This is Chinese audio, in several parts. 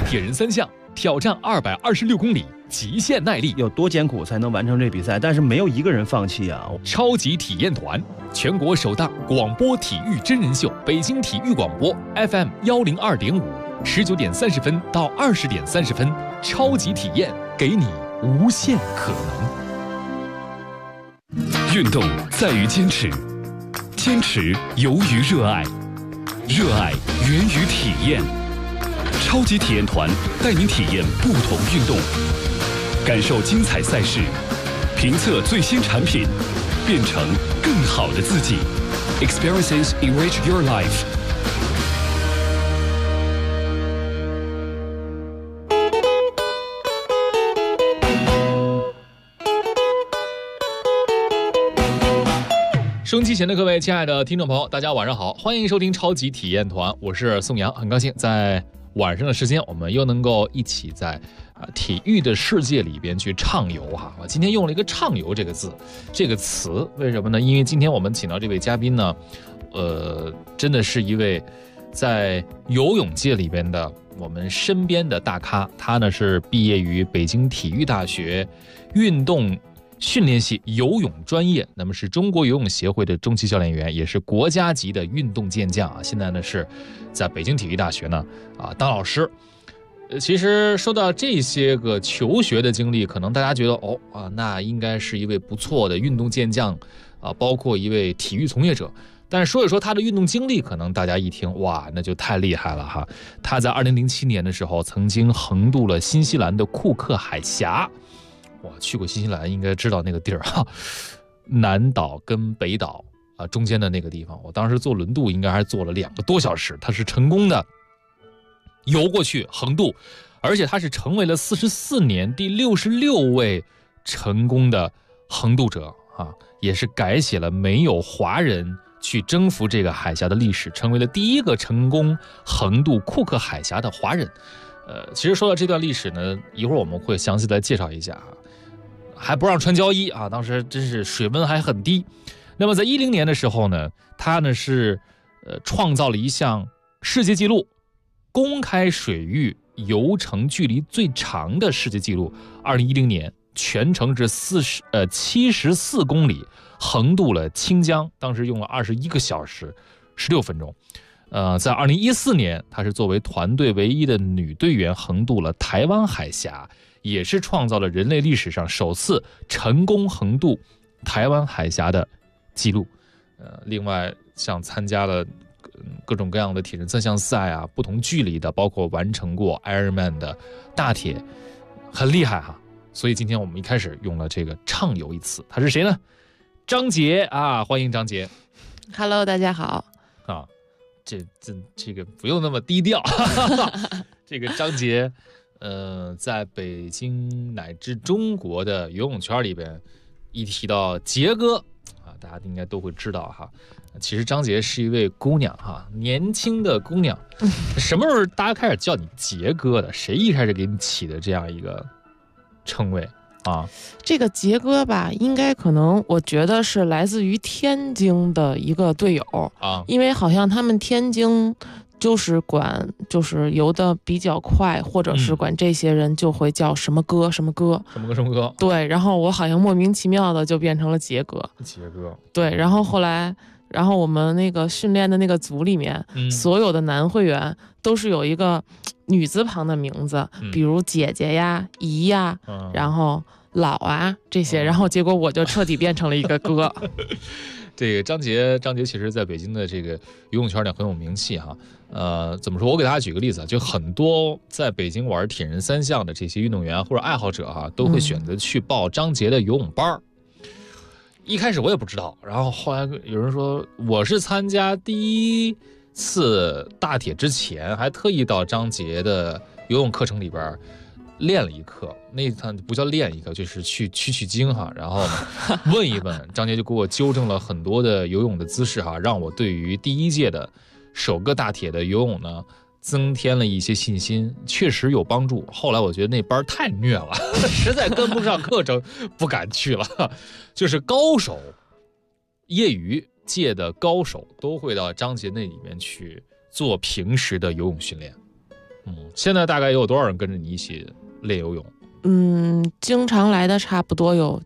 铁人三项挑战226公里极限耐力， 有多艰苦才能完成这比赛？但是没有一个人放弃啊！ 超级体验团，全国首档广播体育真人秀，北京体育广播 FM 102.5，19点30分到20点30分，超级体验给你无限可能。 运动在于坚持，坚持由于热爱，热爱源于体验。超级体验团带您体验不同运动，感受精彩赛事，评测最新产品，变成更好的自己。Experiences enrich your life。 收音机前的各位亲爱的听众朋友，大家晚上好，欢迎收听超级体验团，我是宋阳，很高兴在晚上的时间，我们又能够一起在体育的世界里边去畅游哈。我今天用了一个"畅游"这个字，这个词，为什么呢？因为今天我们请到这位嘉宾呢，真的是一位在游泳界里边的我们身边的大咖。他呢是毕业于北京体育大学运动训练系游泳专业，那么是中国游泳协会的中级教练员，也是国家级的运动健将啊。现在呢是在北京体育大学呢当老师。其实说到这些个求学的经历，可能大家觉得那应该是一位不错的运动健将包括一位体育从业者。但是说一说他的运动经历，可能大家一听哇，那就太厉害了哈。他在2007年的时候曾经横渡了新西兰的库克海峡。哇，去过新西兰应该知道那个地儿哈，南岛跟北岛中间的那个地方，我当时坐轮渡应该还坐了2个多小时，他是成功的游过去横渡，而且他是成为了44年第66位成功的横渡者也是改写了没有华人去征服这个海峡的历史，成为了第一个成功横渡库克海峡的华人。其实说到这段历史呢，一会儿我们会详细来介绍一下还不让穿胶衣当时真是水温还很低。那么在2010年的时候呢，他呢是创造了一项世界纪录，公开水域游程距离最长的世界纪录。2010年全程是74公里，横渡了清江，当时用了21个小时16分钟。在2014年，她是作为团队唯一的女队员横渡了台湾海峡，也是创造了人类历史上首次成功横渡台湾海峡的记录。另外像参加了各种各样的铁人三项赛不同距离的，包括完成过 Ironman 的大铁，很厉害哈。所以今天我们一开始用了这个畅游一词，他是谁呢？张杰欢迎张杰。 Hello， 大家好。 这个不用那么低调。这个张杰，在北京乃至中国的游泳圈里边，一提到杰哥大家应该都会知道哈。其实张杰是一位姑娘年轻的姑娘。什么时候大家开始叫你杰哥的？谁一开始给你起的这样一个称谓这个杰哥吧，应该可能我觉得是来自于天津的一个队友因为好像他们天津就是游的比较快，或者是管这些人就会叫什么哥什么哥什么哥什么哥。对，然后我好像莫名其妙的就变成了杰哥。对，然后后来我们那个训练的那个组里面，所有的男会员都是有一个女字旁的名字，比如姐姐呀、姨呀，然后老这些，然后结果我就彻底变成了一个哥。 这个张杰其实在北京的这个游泳圈里很有名气怎么说？我给大家举个例子就很多在北京玩铁人三项的这些运动员或者爱好者都会选择去报张杰的游泳班。一开始我也不知道，然后后来有人说我是参加第一次大铁之前，还特意到张杰的游泳课程里边练了一课，那趟不叫练一课，就是去取经然后问一问，张杰就给我纠正了很多的游泳的姿势让我对于第一届的首个大铁的游泳呢增添了一些信心，确实有帮助。后来我觉得那班太虐了，实在跟不上课程，不敢去了。就是高手，业余界的高手都会到张杰那里面去做平时的游泳训练。 现在大概有多少人跟着你一起练游泳？ 经常来的差不多有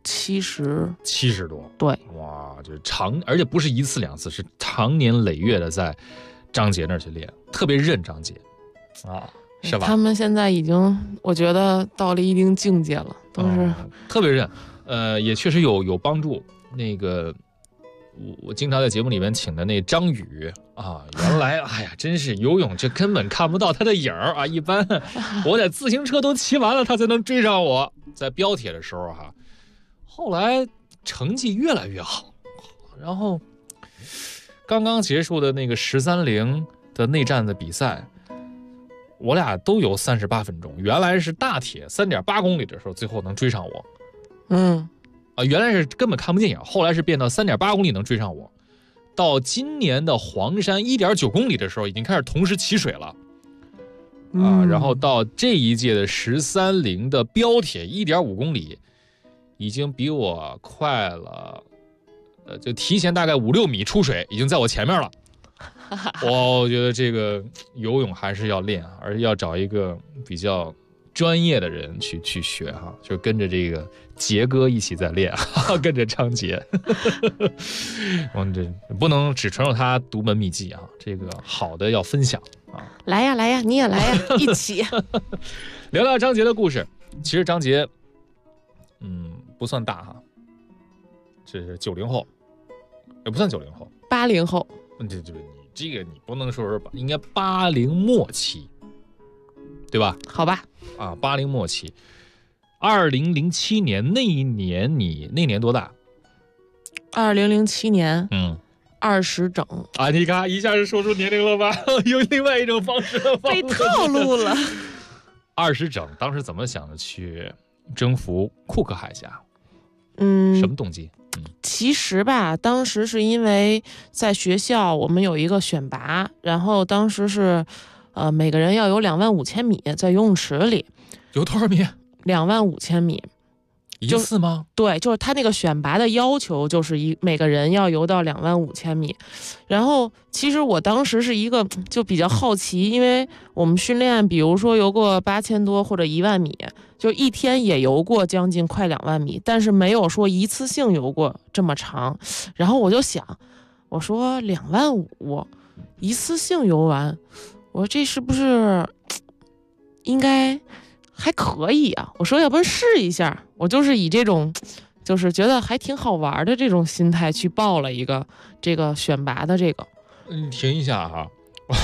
70 多。 对， 哇，就是而且不是一次两次，是长年累月的在张杰那儿去练，特别认张杰啊，是吧？ 他们现在已经，我觉得到了一定境界了，都是、 特别认。也确实有帮助。那个我经常在节目里面请的那张宇啊，原来哎呀，真是游泳这根本看不到他的影儿啊！一般我在自行车都骑完了，他才能追上我。在标铁的时候哈，后来成绩越来越好，然后刚刚结束的那个13.0的内战的比赛，我俩都有38分钟。原来是大铁3.8公里的时候，最后能追上我。原来是根本看不见影，后来是变到3.8公里能追上我。到今年的黄山1.9公里的时候，已经开始同时起水了。然后到这一届的13.0的标铁1.5公里，已经比我快了，就提前大概5-6米出水，已经在我前面了。我觉得这个游泳还是要练，而且要找一个比较专业的人去学哈，就跟着这个杰哥一起在练，跟着张杰。我们这不能只传授他独门秘技啊，这个好的要分享啊。 来呀，你也来呀，一起聊聊张杰的故事。其实张杰，不算大哈，这是90后，也不算90后 ，80后。 你不能说是应该80末期，对吧？ 好吧。 80末期。2007年那一年，你那年多大 ？2007年，20整。 你看一下就说出年龄了吧？用另外一种方式被套路了。 20整，当时怎么想着去征服库克海峡？什么动机？ 其实吧，当时是因为在学校我们有一个选拔，然后当时是每个人要有25000米在游泳池里。 有多少米 ？25000米。 一次吗？ 对，就是他那个选拔的要求就是每个人要游到25000米。然后其实我当时是一个就比较好奇，因为我们训练比如说游过8000多或者10000米，就一天也游过将近快2万米，但是没有说一次性游过这么长。然后我就想，我说25000一次性游完，我说这是不是应该还可以啊？我说要不然试一下，我就是以这种就是觉得还挺好玩的这种心态去报了一个这个选拔的这个。 你停一下哈，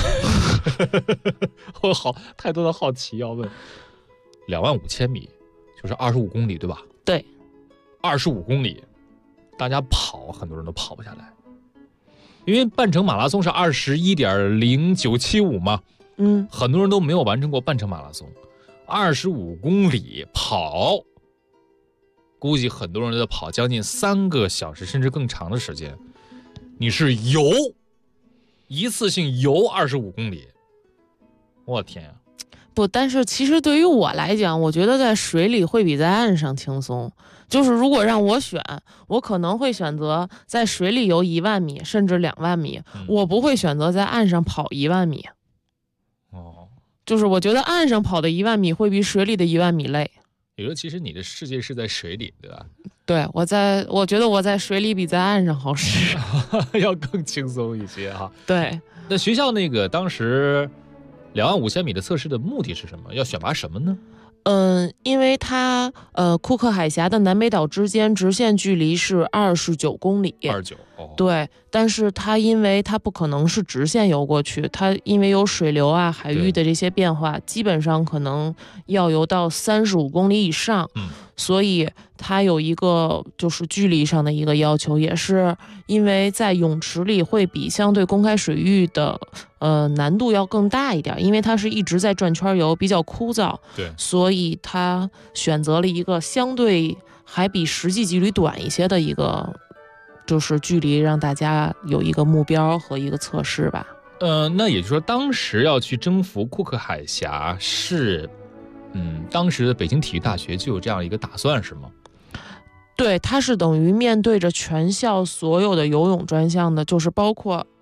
我太多的好奇要问。25000米就是25公里对吧？ 对 ，25公里，大家跑很多人都跑不下来，因为半程马拉松是21.0975嘛，很多人都没有完成过半程马拉松。25公里跑，估计很多人都在跑将近3个小时甚至更长的时间。你是一次性游25公里，我天呀！ 不，但是其实对于我来讲，我觉得在水里会比在岸上轻松。就是如果让我选，我可能会选择在水里游10000米甚至2万米，我不会选择在岸上跑1万米。就是我觉得岸上跑的1万米会比水里的1万米累。 也就是其实你的世界是在水里，对吧？ 对，我觉得我在水里比在岸上好使， 要更轻松一些哈。 对， 那学校那个当时25000米的测试的目的是什么？要选拔什么呢？ 因为它库克海峡的南北岛之间直线距离是29公里 ，29 对，但是它因为它不可能是直线游过去，它因为有水流啊、海域的这些变化，基本上可能要游到35公里以上，所以它有一个就是距离上的一个要求，也是因为在泳池里会比相对公开水域的难度要更大一点，因为它是一直在转圈游，比较枯燥， 对， 所以它选择了一个相对还比实际距离短一些的一个就是距离，让大家有一个目标和一个测试吧。 那也就是说当时要去征服库克海峡是当时的北京体育大学就有这样一个打算是吗？ 对，它是等于面对着全校所有的游泳专项的，就是包括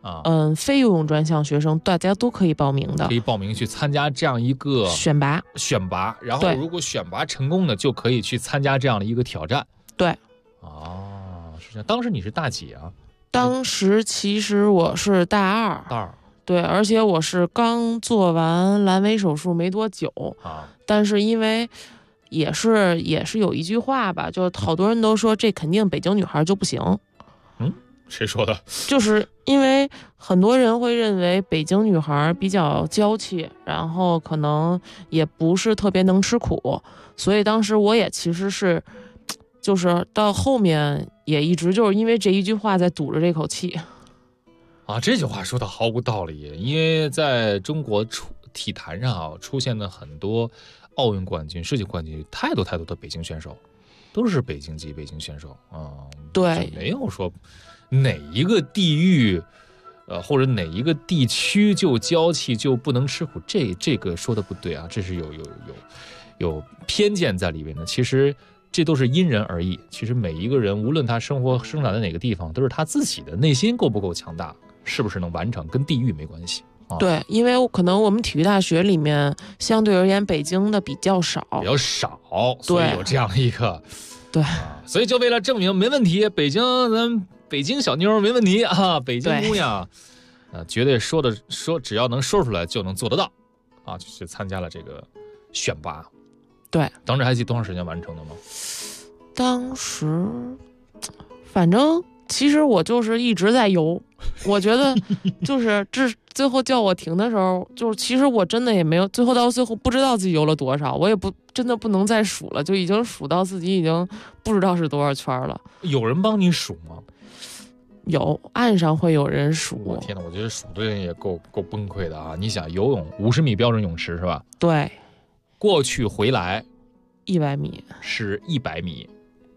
非游泳专项学生，大家都可以报名的， 可以报名去参加这样一个选拔， 然后如果选拔成功的，就可以去参加这样的一个挑战。 对， 是这样。当时你是大几啊？ 当时其实我是大二。对，而且我是刚做完阑尾手术没多久但是因为也是有一句话吧，就好多人都说这肯定北京女孩就不行。 谁说的？ 就是因为很多人会认为北京女孩比较娇气，然后可能也不是特别能吃苦，所以当时我也其实是，就是到后面也一直就是因为这一句话在堵着这口气。 这句话说的毫无道理，因为在中国体坛上出现了很多奥运冠军、世界冠军，太多的北京选手，都是北京籍北京选手对， 没有说哪一个地域，或者哪一个地区就娇气就不能吃苦，这个说的不对啊，这是有偏见在里面的。其实这都是因人而异，其实每一个人无论他生长在哪个地方，都是他自己的内心够不够强大，是不是能完成，跟地域没关系。 对，因为可能我们体育大学里面相对而言北京的比较少， 所以有这样一个对所以就为了证明没问题，咱北京小妞没问题啊，北京姑娘绝对只要能说出来就能做得到就去参加了这个选拔。 对， 当时还记得多长时间完成的吗？ 当时反正其实我就是一直在游，我觉得就是最后叫我停的时候，就是其实我真的也没有到最后不知道自己游了多少，我也真的不能再数了，就已经数到自己已经不知道是多少圈了。 有人帮你数吗？ 有，岸上会有人数。 我天哪，我觉得数的人也够崩溃的啊！你想游泳50米标准泳池是吧？ 对， 过去回来 100米是100米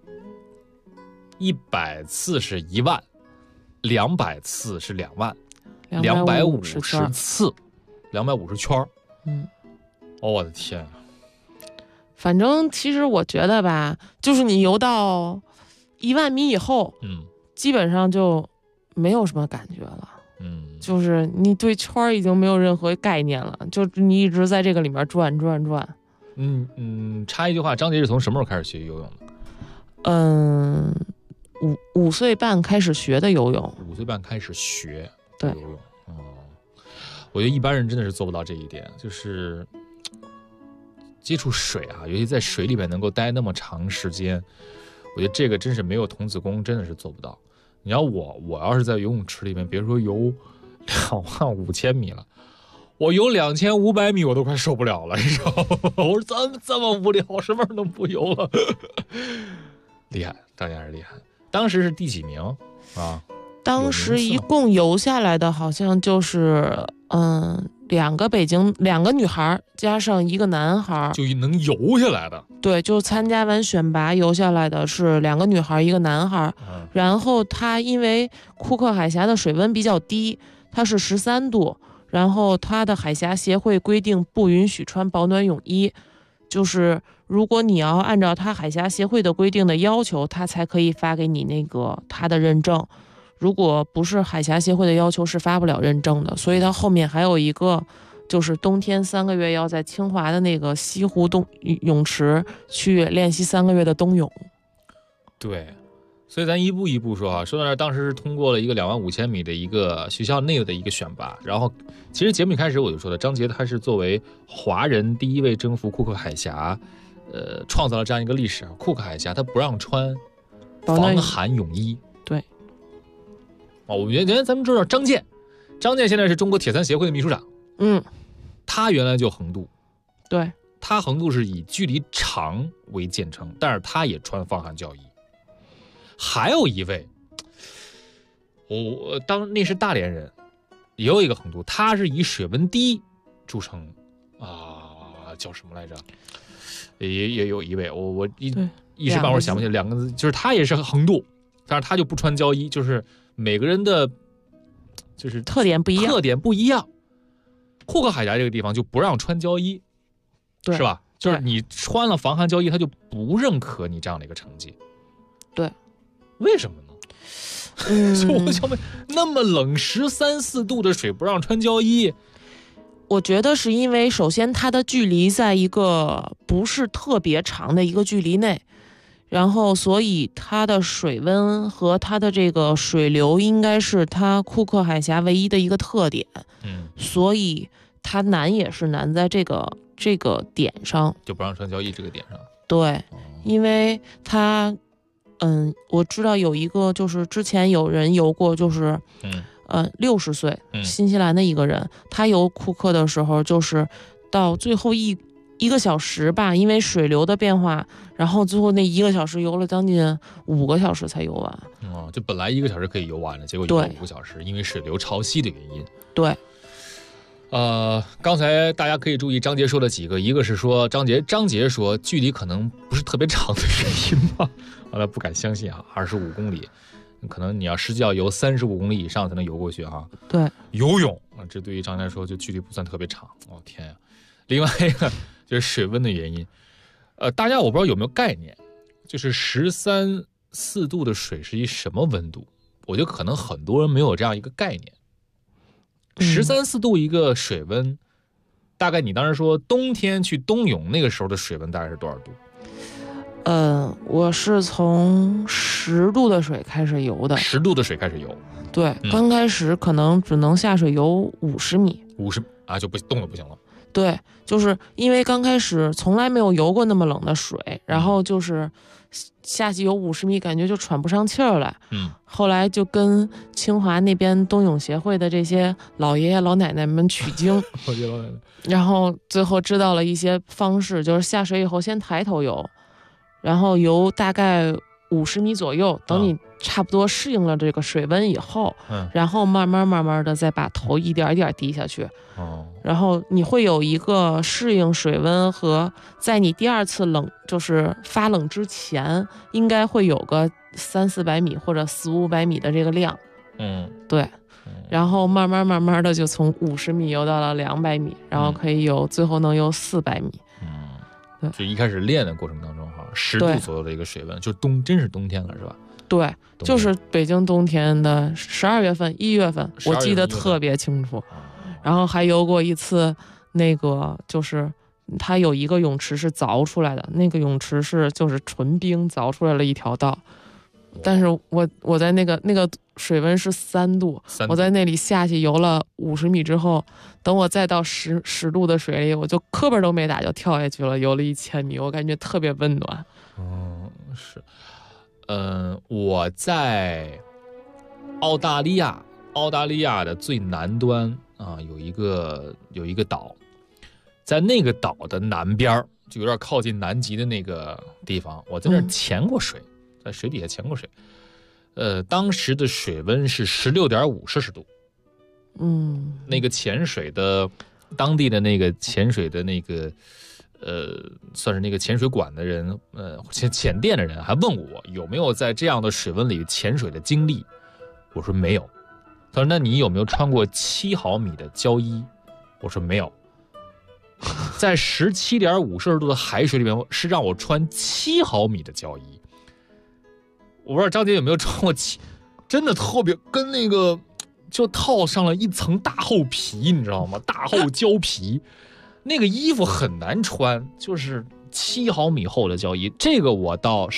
，100次是1万，200次是2万，250次，250圈。我的天啊！ 反正其实我觉得吧，就是你游到1万米以后，基本上就没有什么感觉了。就是你对圈已经没有任何概念了，就你一直在这个里面转。 插一句话，张杰是从什么时候开始学游泳的 ？5岁半开始学的游泳。 5岁半开始学对游泳。我觉得一般人真的是做不到这一点，就是接触水尤其在水里面能够待那么长时间，我觉得这个真是没有童子功真的是做不到。你要我要是在游泳池里面，别说游25000米了，我游2500米我都快受不了了，你知道吗？我说这么无聊，我什么时候能不游了？厉害，张家是厉害。当时是第几名啊？ 当时一共游下来的好像就是2个女孩加上1个男孩就能游下来的。 对，就参加完选拔游下来的是2个女孩1个男孩。然后他因为库克海峡的水温比较低，它是13度，然后它的海峡协会规定不允许穿保暖泳衣，就是如果你要按照它海峡协会的规定的要求，它才可以发给你那个它的认证，如果不是海峡协会的要求是发不了认证的。所以它后面还有一个就是冬天3个月要在清华的那个西湖泳池去练习3个月的冬泳。 对，所以咱一步一步说说到这儿，当时是通过了一个25000米的一个学校内的一个选拔。然后其实节目一开始我就说的，张杰他是作为华人第一位征服库克海峡创造了这样一个历史。库克海峡他不让穿防寒泳衣。 对， 我原来咱们知道张健现在是中国铁三协会的秘书长。他原来就横渡。 对， 他横渡是以距离长为见称，但是他也穿防寒胶衣。还有一位，那是大连人，也有一个横渡，他是以水温低著称叫什么来着？也有一位，我一时半会儿想不起来2个字，就是他也是横渡，但是他就不穿胶衣，就是每个人的就是特点不一样。 库克海峡这个地方就不让穿胶衣， 对， 是吧？就是你穿了防寒胶衣，他就不认可你这样的一个成绩。 对， 为什么呢？ 就我想问，那么冷13、14度的水不让穿胶衣？ 我觉得是因为首先它的距离在一个不是特别长的一个距离内，然后所以它的水温和它的这个水流应该是它库克海峡唯一的一个特点。所以它难也是难在这个点上，就不让穿胶衣这个点上。 对，因为它我知道有一个就是之前有人游过，就是60岁新西兰的一个人，他游库克的时候就是到最后一个小时吧，因为水流的变化，然后最后那1个小时游了将近5个小时才游完。 就本来1个小时可以游完了，结果游了5个小时，因为水流潮汐的原因。 对。 刚才大家可以注意张杰说的几个，一个是说张杰说距离可能不是特别长的原因吧，完了不敢相信25公里，可能你要实际要游35公里以上才能游过去哈。 对， 游泳这对于张杰来说就距离不算特别长。天呀！另外一个就是水温的原因，大家我不知道有没有概念，就是13、14度的水是一什么温度？我觉得可能很多人没有这样一个概念。13、14度一个水温，大概你当时说冬天去冬泳那个时候的水温大概是多少度？ 我是从10度的水开始游的。 10度的水开始游？ 对，刚开始可能只能下水游50米。 50就不动了，不行了。 对，就是因为刚开始从来没有游过那么冷的水，然后就是下去游50米，感觉就喘不上气儿来。后来就跟清华那边冬泳协会的这些老爷爷老奶奶们取经，然后最后知道了一些方式，就是下水以后先抬头游，然后游大概50米左右，等你差不多适应了这个水温以后，然后慢慢的再把头一点一点低下去。然后你会有一个适应水温和在你第2次冷就是发冷之前应该会有个300-400米或者400-500米的这个量。对，然后慢慢的就从50米游到了200米，然后可以最后能游400米。 对，就一开始练的过程当中10度左右的一个水温，就真是冬天了是吧？ 对，就是北京冬天的12月份、1月份，我记得特别清楚。然后还游过一次，那个就是它有一个泳池是凿出来的，那个泳池是就是纯冰凿出来了一条道，但是我在那个水温是3度，我在那里下去游了50米之后，等我再到10度的水里，我就磕巴都没打就跳下去了，游了1000米，我感觉特别温暖。 是，我在澳大利亚的最南端有一个岛，在那个岛的南边就有点靠近南极的那个地方，我在那儿潜过水，在水底下潜过水。当时的水温是16.5摄氏度。那个潜水的当地的那个潜水的那个算是那个潜水馆的人，潜店的人还问我有没有在这样的水温里潜水的经历，我说没有。他说那你有没有穿过7毫米的胶衣？我说没有。在17.5摄氏度的海水里面是让我穿7毫米的胶衣。我不知道张姐有没有穿过真的特别跟那个就套上了一层大厚皮，你知道吗？大厚胶皮，那个衣服很难穿，就是7毫米厚的胶衣。这个我到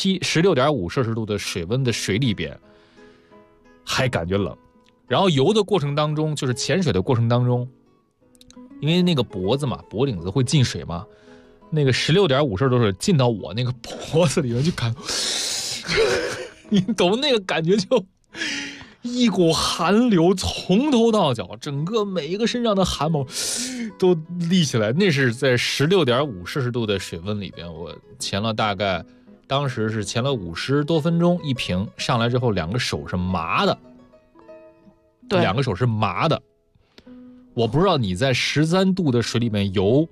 16.5摄氏度的水温的水里边还感觉冷。然后游的过程当中，就是潜水的过程当中，因为那个脖子嘛，脖领子会进水嘛，那个16.5摄氏度水进到我那个脖子里面，就感你懂那个感觉，就一股寒流从头到脚，整个每一个身上的汗毛都立起来。那是在16.5摄氏度的水温里边，我潜了大概当时是潜了50多分钟一瓶，上来之后2个手是麻的。对，2个手是麻的。我不知道你在13度的水里面游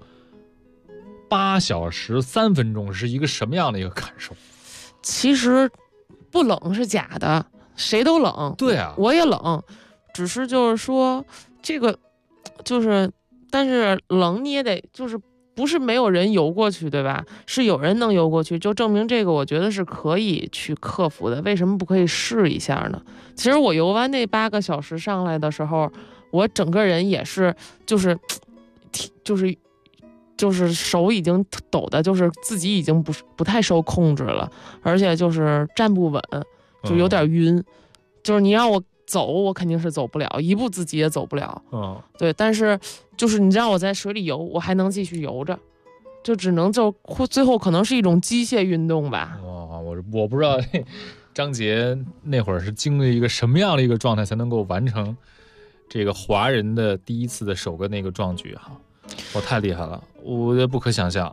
8小时3分钟是一个什么样的一个感受。 其实不冷是假的，谁都冷。 对啊， 我也冷，只是就是说这个就是，但是冷你也得就是不是没有人游过去，对吧？是有人能游过去，就证明这个我觉得是可以去克服的。为什么不可以试一下呢？其实我游完那8个小时上来的时候，我整个人也是就是手已经抖的，就是自己已经不太受控制了，而且就是站不稳，就有点晕。就是你让我走，我肯定是走不了，一步自己也走不了。对，但是就是你让我在水里游，我还能继续游着，就只能最后可能是一种机械运动吧。 哇，我不知道张杰那会儿是经历一个什么样的一个状态，才能够完成这个华人的第一次的首个那个壮举哈。我太厉害了，我觉得不可想象。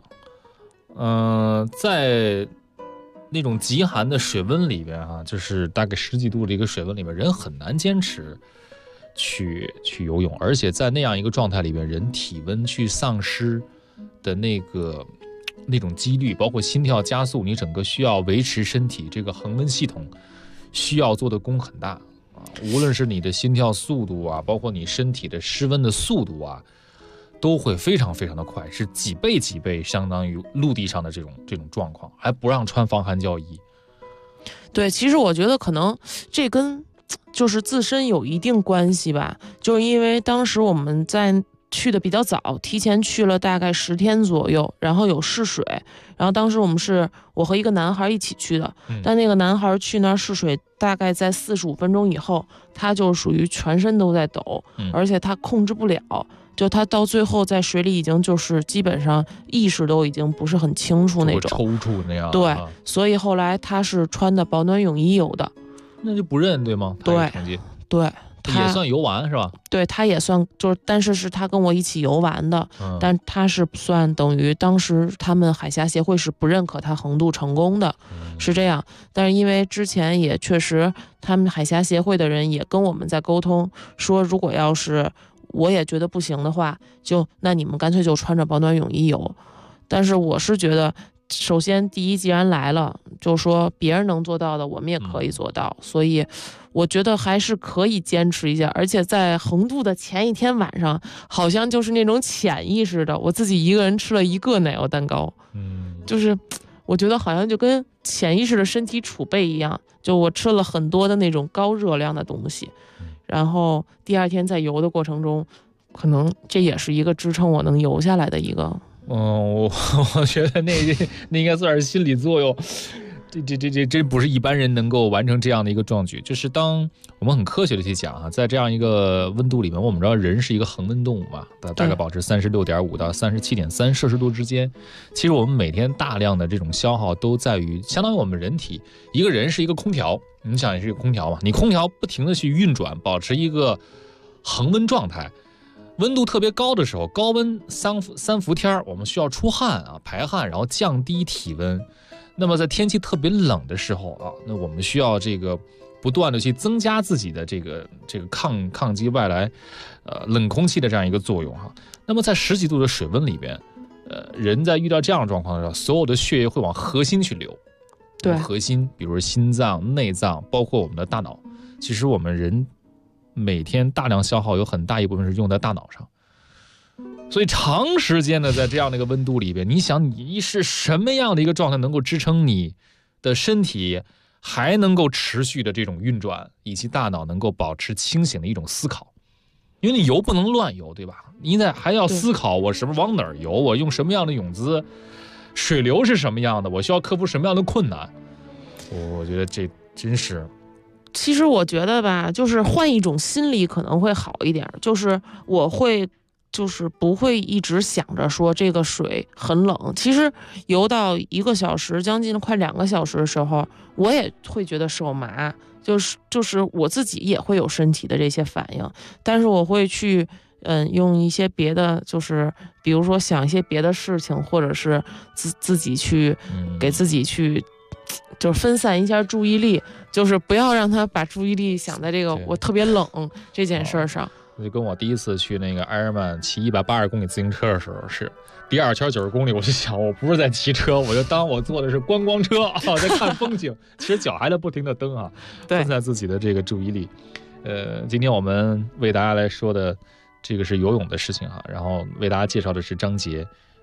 在那种极寒的水温里边哈，就是大概10几度的一个水温里面，人很难坚持去游泳，而且在那样一个状态里边，人体温去丧失的那种几率，包括心跳加速，你整个需要维持身体这个恒温系统需要做的功很大啊。无论是你的心跳速度啊，包括你身体的失温的速度啊，都会非常非常的快，是几倍相当于陆地上的这种状况，还不让穿防寒胶衣。 对，其实我觉得可能这跟就是自身有一定关系吧，就是因为当时我们在去的比较早，提前去了大概10天左右，然后有试水，然后当时我和一个男孩一起去的，但那个男孩去那儿试水大概在45分钟以后，他就属于全身都在抖，而且他控制不了，就他到最后在水里已经就是基本上意识都已经不是很清楚那种， 抽搐那样。 对，所以后来他是穿的保暖泳衣游的。 那就不认对吗？ 对，对， 也算游完是吧？ 对，他也算，就是但是他跟我一起游完的，但他是算等于当时他们海峡协会是不认可他横渡成功的，是这样。但是因为之前也确实他们海峡协会的人也跟我们在沟通，说如果要是我也觉得不行的话，那你们干脆就穿着保暖泳衣游。但是我是觉得，首先第一，既然来了，就说别人能做到的，我们也可以做到，所以我觉得还是可以坚持一下。而且在横渡的前一天晚上，好像就是那种潜意识的，我自己一个人吃了1个奶油蛋糕，就是我觉得好像就跟潜意识的身体储备一样，就我吃了很多的那种高热量的东西，然后第二天在游的过程中，可能这也是一个支撑我能游下来的一个。 我觉得那应该算是心理作用，这真不是一般人能够完成这样的一个壮举。就是当我们很科学的去讲在这样一个温度里面，我们知道人是一个恒温动物嘛，大概保持36.5到37.3摄氏度之间。其实我们每天大量的这种消耗都在于，相当于我们人体，一个人是一个空调，你想也是一个空调嘛，你空调不停的去运转，保持一个恒温状态。温度特别高的时候，高温三伏天，我们需要出汗排汗，然后降低体温。那么在天气特别冷的时候那我们需要这个不断的去增加自己的这个抗击外来冷空气的这样一个作用那么在10几度的水温里边，人在遇到这样的状况的时候，所有的血液会往核心去流。对，核心，比如说心脏、内脏，包括我们的大脑。其实我们人每天大量消耗有很大一部分是用在大脑上，所以长时间的在这样的一个温度里边，你想你是什么样的一个状态能够支撑你的身体还能够持续的这种运转，以及大脑能够保持清醒的一种思考？因为你游不能乱游，对吧？你还要思考我什么往哪儿游，我用什么样的泳姿，水流是什么样的，我需要克服什么样的困难。我觉得这真是。 其实我觉得吧，就是换一种心理可能会好一点，就是我会就是不会一直想着说这个水很冷，其实游到1个小时将近快2个小时的时候，我也会觉得手麻，就是我自己也会有身体的这些反应，但是我会去用一些别的，就是比如说想一些别的事情，或者是自己去给自己去就是分散一下注意力，就是不要让他把注意力想在这个我特别冷这件事上。 就跟我第一次去那个埃尔曼骑180公里自行车的时候，是第2圈90公里，我就想我不是在骑车，我就当我坐的是观光车在看风景，其实脚还在不停的蹬分散自己的这个注意力。今天我们为大家来说的这个是游泳的事情然后为大家介绍的是张杰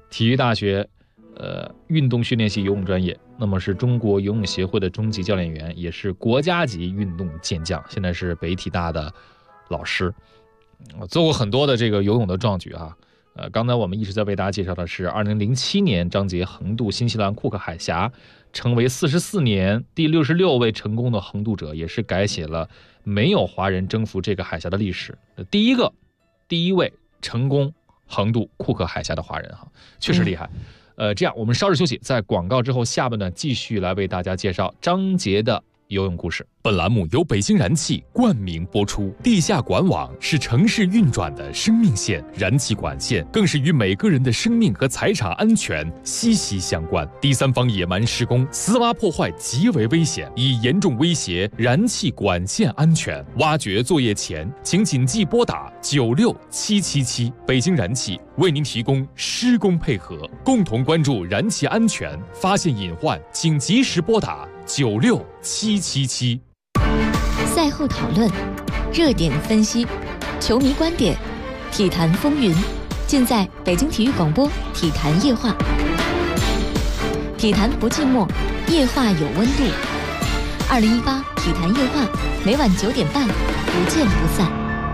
体育大学运动训练系游泳专业，那么是中国游泳协会的中级教练员，也是国家级运动健将，现在是北体大的老师，做过很多的这个游泳的壮举啊。刚才我们一直在为大家介绍的是2007年张杰横渡新西兰库克海峡，成为44年第66位成功的横渡者，也是改写了没有华人征服这个海峡的历史，第一位成功横渡库克海峡的华人哈，确实厉害。这样我们稍事休息，在广告之后，下半段继续来为大家介绍张杰的游泳故事。 本栏目由北京燃气冠名播出。地下管网是城市运转的生命线，燃气管线更是与每个人的生命和财产安全息息相关。第三方野蛮施工、私挖破坏极为危险，已严重威胁燃气管线安全。挖掘作业前，请谨记拨打96777。北京燃气为您提供施工配合，共同关注燃气安全，发现隐患，请及时拨打96777。 赛后讨论，热点分析，球迷观点，体坛风云，尽在北京体育广播体坛夜话。体坛不寂寞，夜话有温度。2018体坛夜话，每晚9点半，不见不散。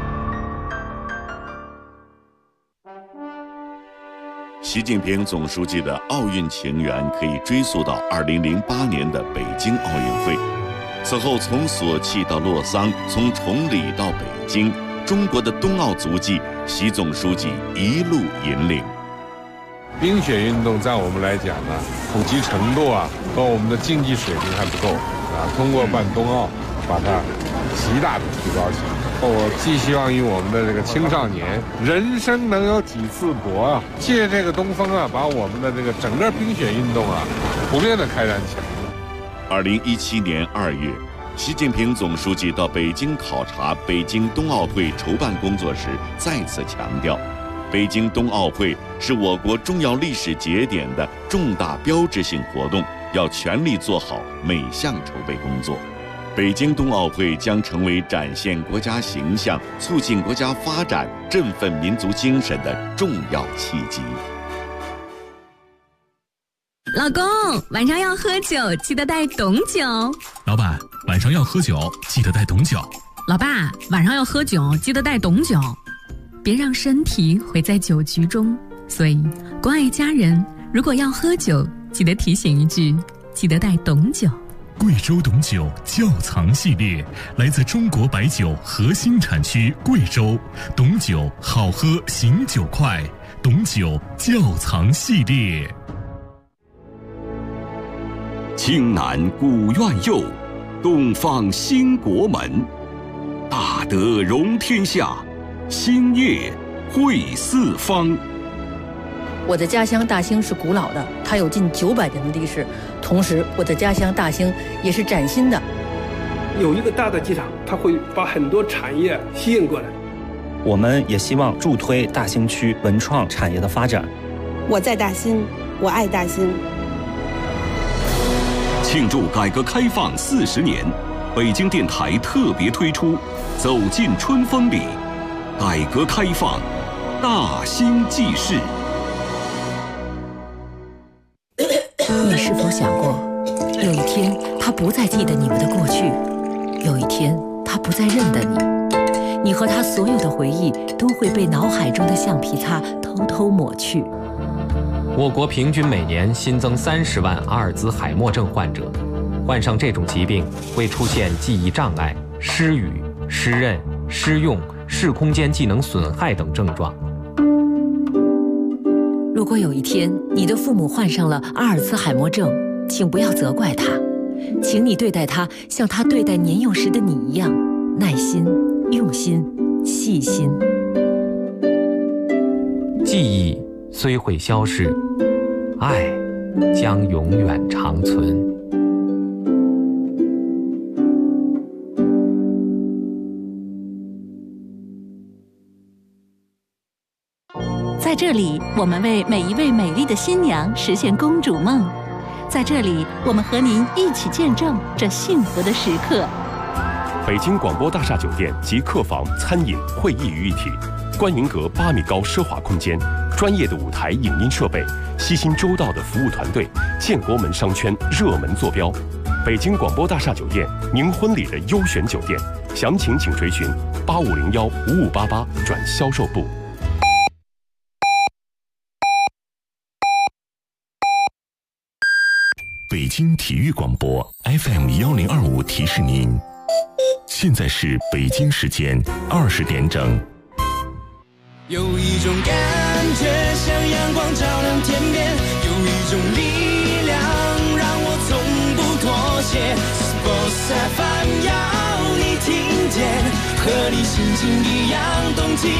习近平总书记的奥运情缘可以追溯到2008年的北京奥运会。此后，从索契到洛桑，从崇礼到北京，中国的冬奥足迹，习总书记一路引领。 冰雪运动在我们来讲呢，普及程度和我们的竞技水平还不够通过办冬奥，把它极大的提高起来。我寄希望于我们的这个青少年，人生能有几次搏借这个东风把我们的这个整个冰雪运动普遍的开展起来。 2017年2月，习近平总书记到北京考察北京冬奥会筹办工作时，再次强调，北京冬奥会是我国重要历史节点的重大标志性活动，要全力做好每项筹备工作。北京冬奥会将成为展现国家形象、促进国家发展、振奋民族精神的重要契机。 老公，晚上要喝酒，记得带董酒。 老板，晚上要喝酒，记得带董酒。 老爸，晚上要喝酒，记得带董酒。别让身体毁在酒局中。所以，关爱家人，如果要喝酒，记得提醒一句，记得带董酒。 贵州董酒窖藏系列来自中国白酒核心产区贵州，董酒好喝醒酒快，董酒窖藏系列。 青南古院右，东方兴国门。大德容天下，兴业惠四方。 我的家乡大兴是古老的，它有近900年的历史。同时，我的家乡大兴也是崭新的。 有一个大的机场，它会把很多产业吸引过来。 我们也希望助推大兴区文创产业的发展。 我在大兴，我爱大兴。 庆祝改革开放40年，北京电台特别推出《走进春风里》，改革开放大兴记事。 你是否想过，有一天他不再记得你们的过去，有一天他不再认得你，你和他所有的回忆都会被脑海中的橡皮擦偷偷抹去。 我国平均每年新增30万阿尔兹海默症患者，患上这种疾病会出现记忆障碍、失语、失认、失用、视空间技能损害等症状。 如果有一天你的父母患上了阿尔兹海默症，请不要责怪他，请你对待他像他对待年幼时的你一样，耐心、用心、细心。 记忆虽会消逝，爱将永远长存。 在这里，我们为每一位美丽的新娘实现公主梦。在这里，我们和您一起见证这幸福的时刻。 北京广播大厦酒店集客房、餐饮、会议于一体， 观云阁8米高奢华空间，专业的舞台影音设备，悉心周到的服务团队，建国门商圈热门坐标。北京广播大厦酒店，您婚礼的优选酒店，详情请垂询8501-5588转销售部。 北京体育广播 FM1025提示您，现在是北京时间20点整。 有一种感觉像阳光照亮天边，有一种力量让我从不妥协。Sports FM 要你听见，和你心情一样动起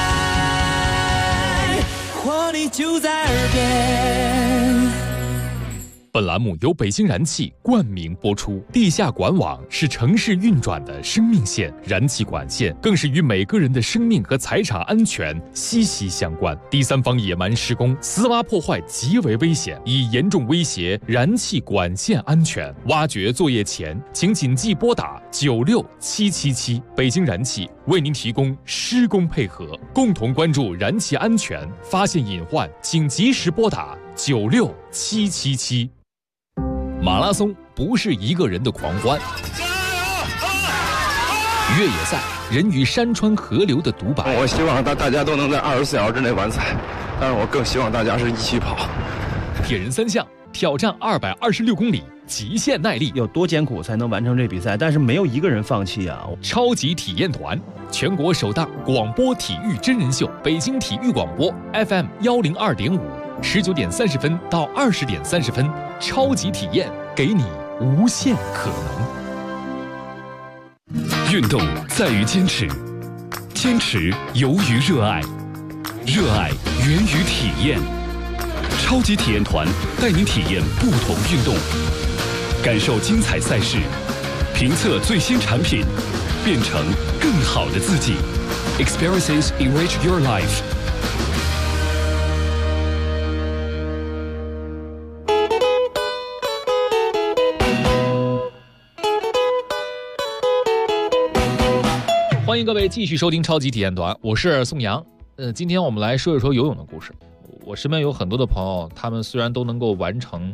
来，活力就在耳边。 本栏目由北京燃气冠名播出。地下管网是城市运转的生命线，燃气管线更是与每个人的生命和财产安全息息相关。第三方野蛮施工、私挖破坏极为危险，已严重威胁燃气管线安全。挖掘作业前，请谨记拨打96777。北京燃气为您提供施工配合，共同关注燃气安全，发现隐患请及时拨打96777。马拉松不是一个人的狂欢，越野赛人与山川河流的独白。 我希望大家都能在24小时之内完赛，但是我更希望大家是一起跑。 铁人三项挑战226公里，极限耐力， 有多艰苦才能完成这比赛？但是没有一个人放弃啊！ 超级体验团，全国首档广播体育真人秀，北京体育广播 FM102.5，19点30分到20点30分，超级体验，给你无限可能。运动在于坚持，坚持由于热爱，热爱源于体验。超级体验团带您体验不同运动，感受精彩赛事，评测最新产品，变成更好的自己。Experiences enrich your life。 欢迎各位继续收听超级体验团，我是宋阳。今天我们来说一说游泳的故事。我身边有很多的朋友，他们虽然都能够完成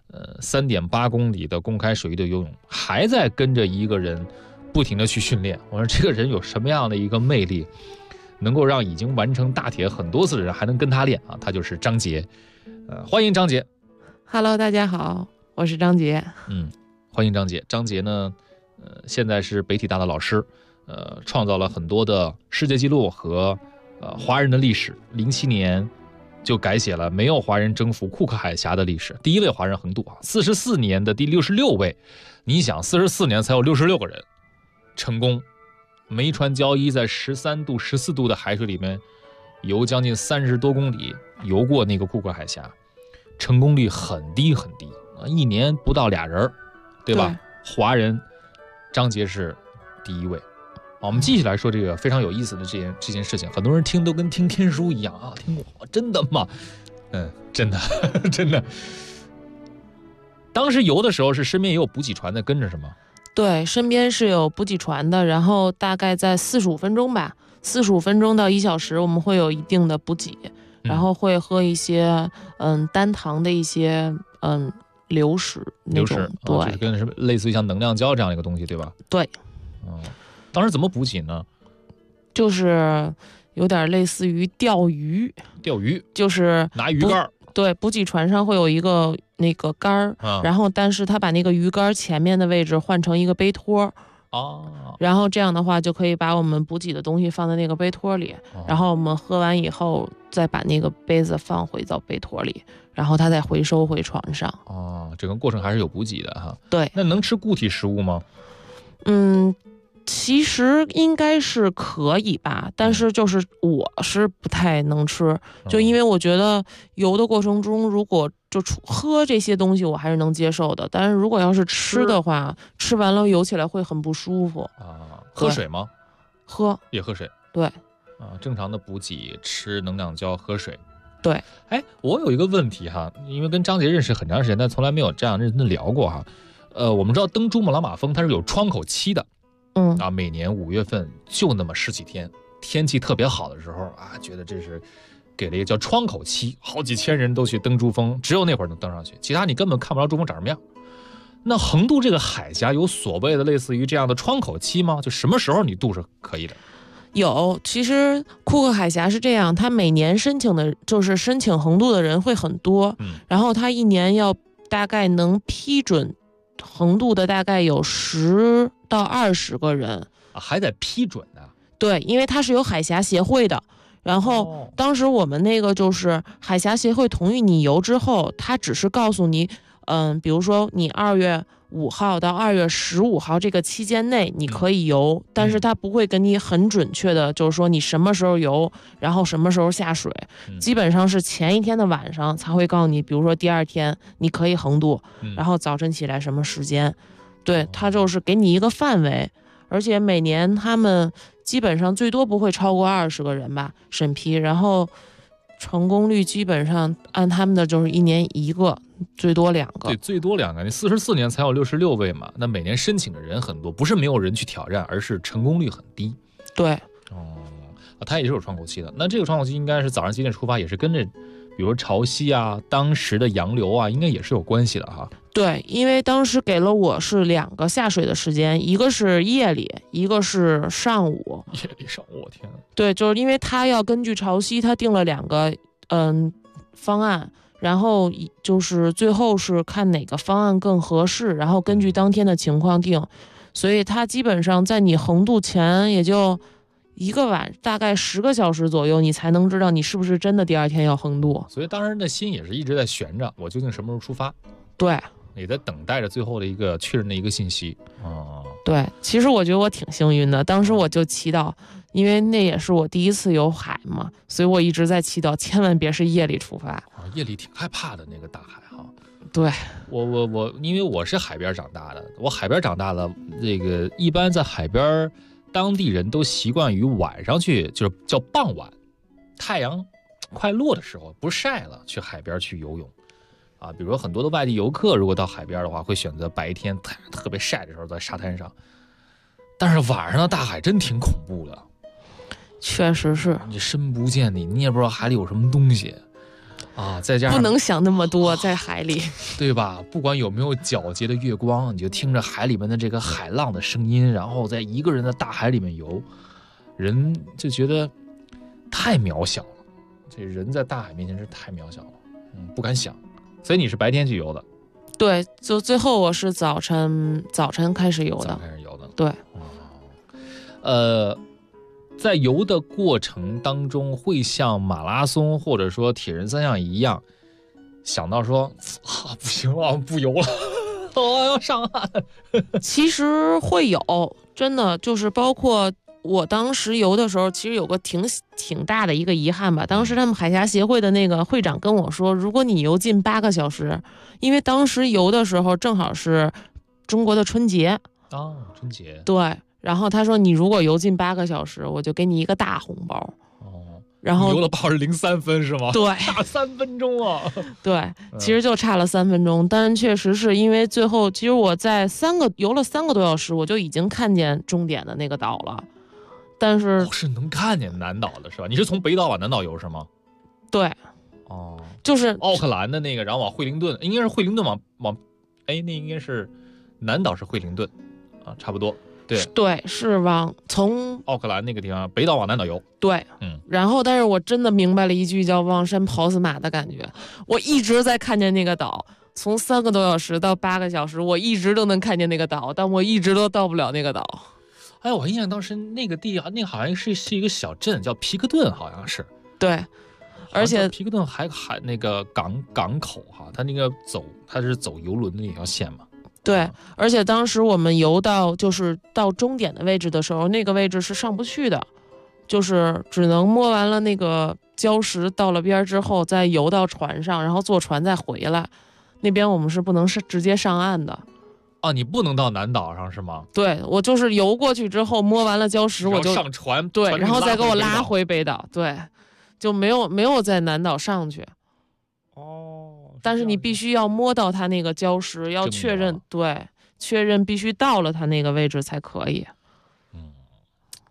3.8公里的公开水域的游泳，还在跟着一个人不停的去训练。我说这个人有什么样的一个魅力，能够让已经完成大铁很多次的人还能跟他练啊？他就是张杰。欢迎张杰。 Hello， 大家好，我是张杰。 欢迎张杰。张杰呢，现在是北体大的老师，创造了很多的世界纪录和华人的历史。07年就改写了没有华人征服库克海峡的历史，第一位华人横渡啊，44年的第66位。你想44年才有66个人成功没穿胶衣，在13度14度的海水里面游将近30多公里，游过那个库克海峡，成功率很低很低啊，一年不到俩人，对吧？华人张杰是第一位。我们继续来说这个非常有意思的这件事情，很多人听都跟听天书一样啊，听过真的吗？真的真的。当时游的时候是身边也有补给船在跟着是吗？ 对，身边是有补给船的，然后大概在45分钟吧，45分钟到1小时，我们会有一定的补给，然后会喝一些单糖的一些流食那种，对， 就是跟什么类似于像能量胶这样一个东西，对吧？ 对。 当时怎么补给呢？ 就是有点类似于钓鱼，就是拿鱼竿。 对，补给船上会有一个那个竿儿，然后但是他把那个鱼竿前面的位置换成一个杯托，然后这样的话就可以把我们补给的东西放在那个杯托里，然后我们喝完以后再把那个杯子放回到杯托里，然后它再回收回船上。 整个过程还是有补给的哈。 对。 那能吃固体食物吗？ 其实应该是可以吧，但是就是我是不太能吃，就因为我觉得游的过程中如果就喝这些东西我还是能接受的，但是如果要是吃的话，吃完了游起来会很不舒服。 喝水吗？ 喝， 也喝水。 对。 正常的补给，吃能量胶，喝水。 对。 我有一个问题哈，因为跟张杰认识很长时间，但从来没有这样认真的聊过哈。我们知道登珠穆朗玛峰它是有窗口期的。每年5月份就那么10几天， 天气特别好的时候啊，觉得这是给了一个叫窗口期，好几千人都去登珠峰，只有那会儿能登上去，其他你根本看不着珠峰长什么样。那横渡这个海峡有所谓的类似于这样的窗口期吗？就什么时候你渡是可以的？ 有，其实库克海峡是这样，它每年申请横渡的人会很多，然后它一年要大概能批准横渡的大概有10到20个人， 还得批准呢。 对，因为它是有海峡协会的。然后当时我们那个就是海峡协会同意你游之后，它只是告诉你，比如说你2月5号到2月15号这个期间内你可以游，但是它不会跟你很准确的，就是说你什么时候游，然后什么时候下水，基本上是前一天的晚上才会告诉你，比如说第2天你可以横渡，然后早晨起来什么时间，对，它就是给你一个范围，而且每年他们基本上最多不会超过20个人吧审批，然后成功率基本上按他们的就是1年1个，最多2个。 对，最多2个。你44年才有66位嘛，那每年申请的人很多，不是没有人去挑战，而是成功率很低。 对， 它也是有窗口期的。那这个窗口期应该是早上几点出发，也是跟着，比如说潮汐啊、当时的洋流啊，应该也是有关系的哈。 对，因为当时给了我是2个下水的时间，一个是夜里，一个是上午。 夜里上午，我天哪！ 对，就是因为他要根据潮汐，他定了2个方案，然后就是最后是看哪个方案更合适，然后根据当天的情况定。所以他基本上在你横渡前也就1个晚，大概10个小时左右，你才能知道你是不是真的第2天要横渡。 所以当时的心也是一直在悬着，我究竟什么时候出发？ 对。 也在等待着最后的一个确认的一个信息。 对，其实我觉得我挺幸运的，当时我就祈祷，因为那也是我第一次游海嘛，所以我一直在祈祷千万别是夜里出发。 夜里挺害怕的那个大海哈。 对， 我因为我是海边长大的，我海边长大的，这个一般在海边当地人都习惯于晚上去，就是叫傍晚，太阳快落的时候不晒了，去海边去游泳。比如说很多的外地游客，如果到海边的话，会选择白天太阳特别晒的时候在沙滩上。但是晚上的大海真挺恐怖的， 确实是， 你深不见底，你也不知道海里有什么东西啊。再加上不能想那么多，在海里， 对吧？不管有没有皎洁的月光，你就听着海里面的这个海浪的声音，然后在一个人的大海里面游，人就觉得太渺小了。这人在大海面前是太渺小了，不敢想。所以你是白天去游的？ 对，就最后我是早晨开始游的。 早晨开始游的， 对。 在游的过程当中，会像马拉松或者说铁人3项一样，想到说不行了，不游了，我要上岸。 其实会有，真的就是包括。我当时游的时候，其实有个挺大的一个遗憾吧。当时他们海峡协会的那个会长跟我说，如果你游进8个小时，因为当时游的时候正好是中国的春节。 春节。 对，然后他说你如果游进8个小时，我就给你一个大红包。然后游了83分是吗？ 对， 差3分钟啊。 对，其实就差了3分钟，但确实是因为最后，其实我在游了3个多小时，我就已经看见终点的那个岛了。但是是能看见南岛的是吧？你是从北岛往南岛游是吗？ 对，就是奥克兰的那个，然后往惠灵顿，应该是惠灵顿往，那应该是南岛是惠灵顿差不多。 对，是从奥克兰那个地方北岛往南岛游。 对，然后但是我真的明白了一句叫望山跑死马的感觉，我一直在看见那个岛，从3个多小时到8个小时，我一直都能看见那个岛，但我一直都到不了那个岛。 我印象当时那个那个好像是一个小镇，叫皮克顿，好像是。 对，而且皮克顿还那个港口哈，它那个它是走游轮的那条线嘛。 对，而且当时我们游到终点的位置的时候，那个位置是上不去的，就是只能摸完了那个礁石，到了边之后再游到船上，然后坐船再回来。那边我们是不能直接上岸的。 你不能到南岛上是吗？ 对，我就是游过去之后摸完了礁石，我就上船， 对，然后再给我拉回北岛，对，就没有在南岛上去。但是你必须要摸到它那个礁石，要确认，对，确认必须到了它那个位置才可以。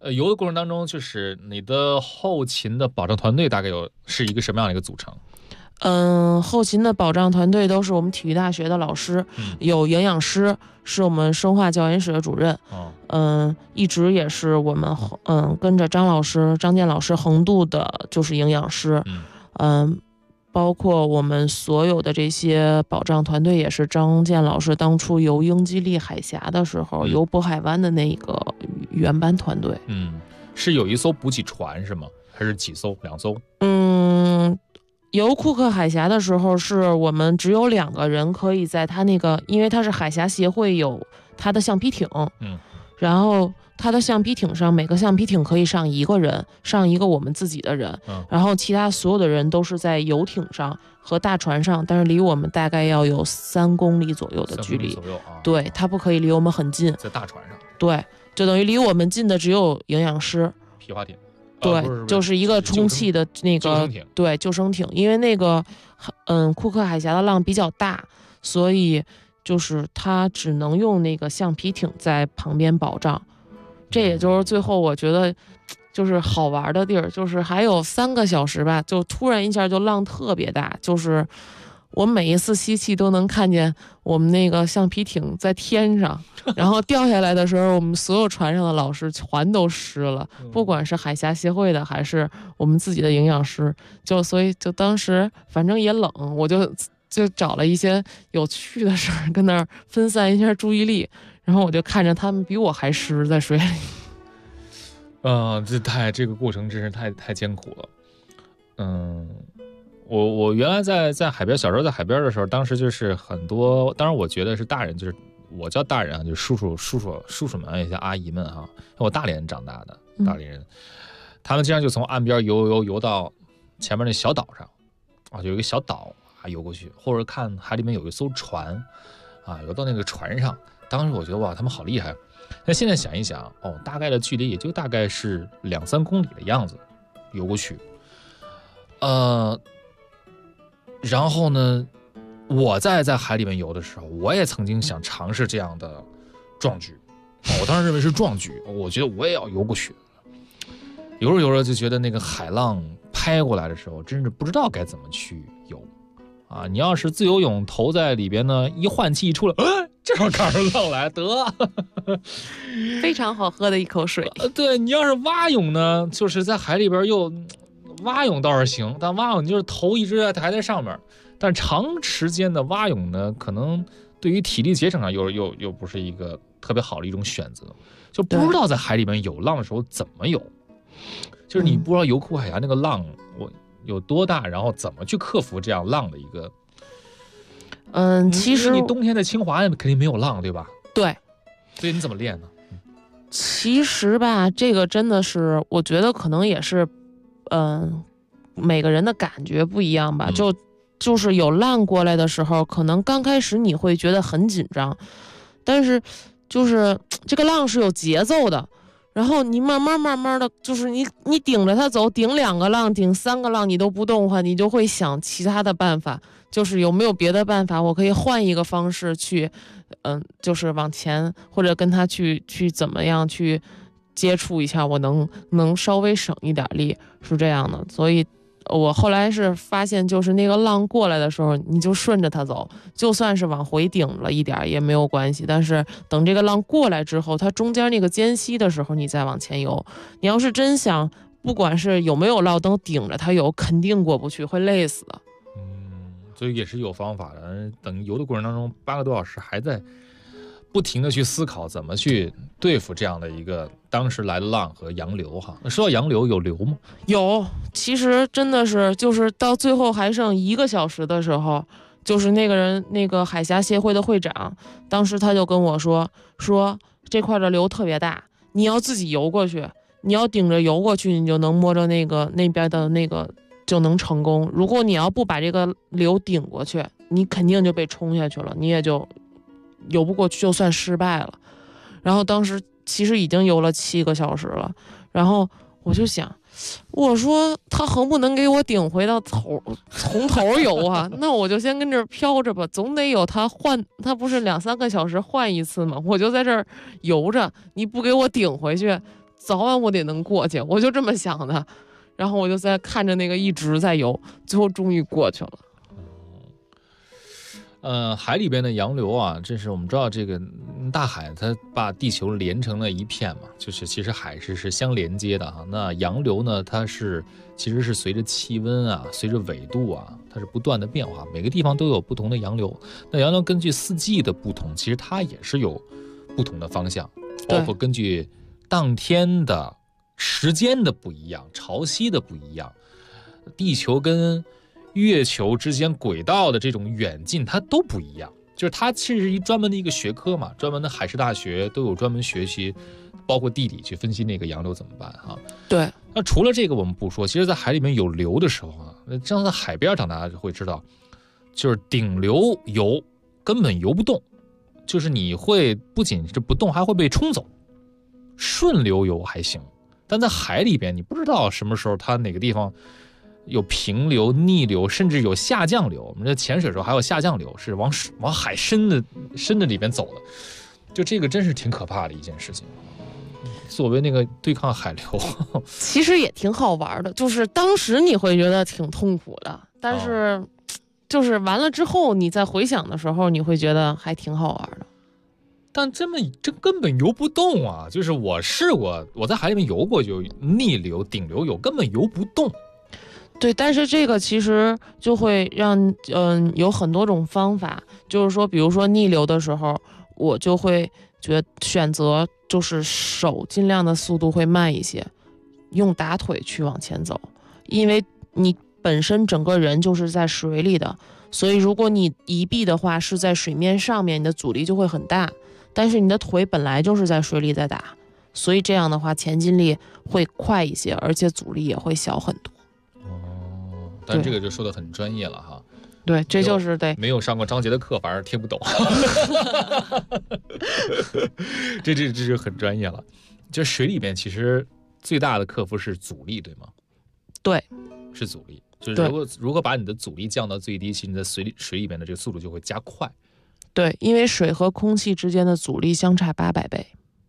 游的过程当中，就是你的后勤的保障团队大概是一个什么样的一个组成？ 后勤的保障团队都是我们体育大学的老师，有营养师，是我们生化教研室的主任，一直也是我们跟着张健老师横渡的，就是营养师，包括我们所有的这些保障团队也是张健老师当初游英吉利海峡的时候，游渤海湾的那个原班团队。 是有一艘补给船是吗？还是几艘？2艘？ 游库克海峡的时候，是我们只有2个人可以在他那个，因为他是海峡协会有他的橡皮艇，然后他的橡皮艇上每个橡皮艇可以上1个人，上一个我们自己的人，然后其他所有的人都是在游艇上和大船上，但是离我们大概要有3公里左右的距离，对，他不可以离我们很近， 在大船上， 对，就等于离我们近的只有营养师、 皮划艇。 对，就是一个充气的那个对救生艇，因为那个库克海峡的浪比较大，所以就是它只能用那个橡皮艇在旁边保障。这也就是最后我觉得就是好玩的地儿，就是还有3个小时吧，就突然一下就浪特别大，就是我每一次吸气都能看见我们那个橡皮艇在天上，然后掉下来的时候，我们所有船上的老师全都湿了，不管是海峡协会的还是我们自己的营养师，所以当时反正也冷，我就找了一些有趣的事儿跟那儿分散一下注意力，然后我就看着他们比我还湿在水里。 这个过程真是太艰苦了。我原来在海边，小时候在海边的时候，当时就是很多，当然我觉得是大人，就是我叫大人啊，就是叔叔们，一些阿姨们啊，我大连人长大的大连人，他们经常就从岸边游到前面那小岛上啊，有一个小岛啊游过去，或者看海里面有一艘船啊，游到那个船上，当时我觉得哇，他们好厉害。但现在想一想，大概的距离也就大概是2-3公里的样子，游过去，然后呢，我在海里面游的时候，我也曾经想尝试这样的壮举，我当时认为是壮举，我觉得我也要游过去。游着游着就觉得那个海浪拍过来的时候，真是不知道该怎么去游啊！你要是自由泳投在里边呢，一换气一出来，这会儿赶上浪来得， 非常好喝的一口水。 对，你要是蛙泳呢，就是在海里边又。蛙泳倒是行，但蛙泳就是头一直抬在上面，但长时间的蛙泳呢，可能对于体力节省上又不是一个特别好的一种选择，就不知道在海里面有浪的时候怎么游，就是你不知道游库海峡那个浪有多大，然后怎么去克服这样浪的一个。 其实你冬天在清华肯定没有浪，对吧？ 对， 所以你怎么练呢？ 其实吧，这个真的是，我觉得可能也是。每个人的感觉不一样吧，就是有浪过来的时候，可能刚开始你会觉得很紧张，但是就是这个浪是有节奏的，然后你慢慢的，就是你顶着它走，顶2个浪，顶3个浪，你都不动的话，你就会想其他的办法，就是有没有别的办法，我可以换一个方式去，就是往前，或者跟他去怎么样去接触一下，我能稍微省一点力，是这样的。所以我后来是发现，就是那个浪过来的时候，你就顺着它走，就算是往回顶了一点也没有关系，但是等这个浪过来之后，它中间那个间隙的时候，你再往前游。你要是真想不管是有没有浪灯顶着它游，肯定过不去，会累死的。 所以也是有方法的。等游的过程当中8个多小时，还在不停的去思考怎么去对付这样的一个当时来的浪和洋流哈。说到洋流，有流吗？有，其实真的是就是到最后还剩1个小时的时候，就是那个人，那个海峡协会的会长，当时他就跟我说这块的流特别大，你要自己游过去，你要顶着游过去，你就能摸着那边的那个就能成功。如果你要不把这个流顶过去，你肯定就被冲下去了，你也就游不过去，就算失败了。然后当时其实已经游了7个小时了，然后我就想，我说他横不能给我顶回到从头游啊，那我就先跟这儿飘着吧，总得有他换，他不是2-3个小时换一次吗？我就在这儿游着，你不给我顶回去， 早晚我得能过去，我就这么想的。然后我就在看着那个一直在游，最后终于过去了。 海里边的洋流啊，这是我们知道这个大海它把地球连成了一片嘛，就是其实海是相连接的哈。那洋流呢，它其实是随着气温啊，随着纬度啊，它是不断的变化，每个地方都有不同的洋流。那洋流根据四季的不同，其实它也是有不同的方向，包括根据当天的时间的不一样，潮汐的不一样，地球跟月球之间轨道的这种远近它都不一样，就是它其实是一专门的一个学科嘛，专门的海事大学都有专门学习，包括地理去分析那个洋流怎么办哈。 对， 那除了这个我们不说，其实在海里面有流的时候啊，这样在海边长大家就会知道，就是顶流游根本游不动，就是你会不仅是不动，还会被冲走。顺流游还行，但在海里边你不知道什么时候它哪个地方有平流、逆流，甚至有下降流。我们这潜水的时候还有下降流，是往海深的里边走的。就这个真是挺可怕的一件事情。作为那个对抗海流， 其实也挺好玩的。就是当时你会觉得挺痛苦的，但是就是完了之后，你在回想的时候，你会觉得还挺好玩的。 但这根本游不动啊！就是我试过，我在海里面游过，就逆流、顶流游，根本游不动。 对，但是这个其实就会让有很多种方法，就是说，比如说逆流的时候，我就会选择就是手尽量的速度会慢一些，用大腿去往前走，因为你本身整个人就是在水里的，所以如果你移臂的话是在水面上面，你的阻力就会很大，但是你的腿本来就是在水里在打，所以这样的话前进力会快一些，而且阻力也会小很多。 但这个就说的很专业了哈。 对，这就是对。 没有上过张杰的课，反而听不懂。这就很专业了。就水里边其实最大的克服是阻力，对吗？ 对， 是阻力。就是如果把你的阻力降到最低，其实你在水里边的这个速度就会加快。 对，因为水和空气之间的阻力相差800倍。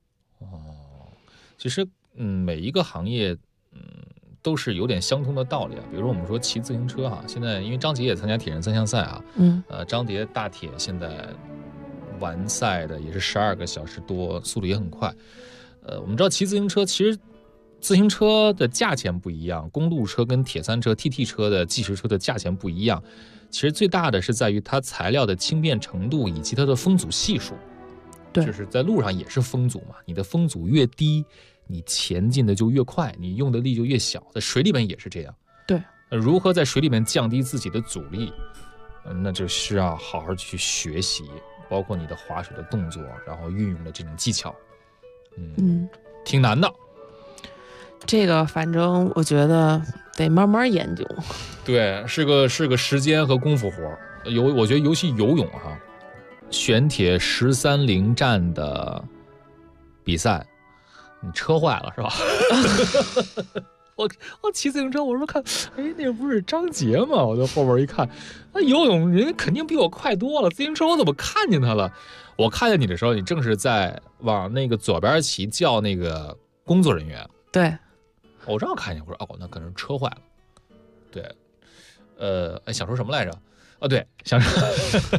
其实每一个行业都是有点相通的道理啊。比如说我们说骑自行车哈，现在因为张杰也参加铁人3项赛啊，张杰大铁现在完赛的也是12个小时多，速度也很快。我们知道骑自行车，其实自行车的价钱不一样，公路车跟铁三车、TT 车的计时车的价钱不一样。其实最大的是在于它材料的轻便程度以及它的风阻系数。 对， 就是在路上也是风阻嘛，你的风阻越低，你前进的就越快，你用的力就越小。在水里面也是这样。 对， 如何在水里面降低自己的阻力，那就需要好好去学习，包括你的划水的动作，然后运用的这种技巧。挺难的。 这个反正我觉得得慢慢研究。 对，是个时间和功夫活。我觉得尤其游泳哈，选铁13.0站的比赛，你车坏了是吧？我骑自行车，我说看，那不是张杰吗？我在后边一看，那游泳人肯定比我快多了，自行车我怎么看见他了？我看见你的时候，你正是在往那个左边骑，叫那个工作人员。 对， 我正好看见，我说那可能是车坏了。对，想说什么来着？对，想说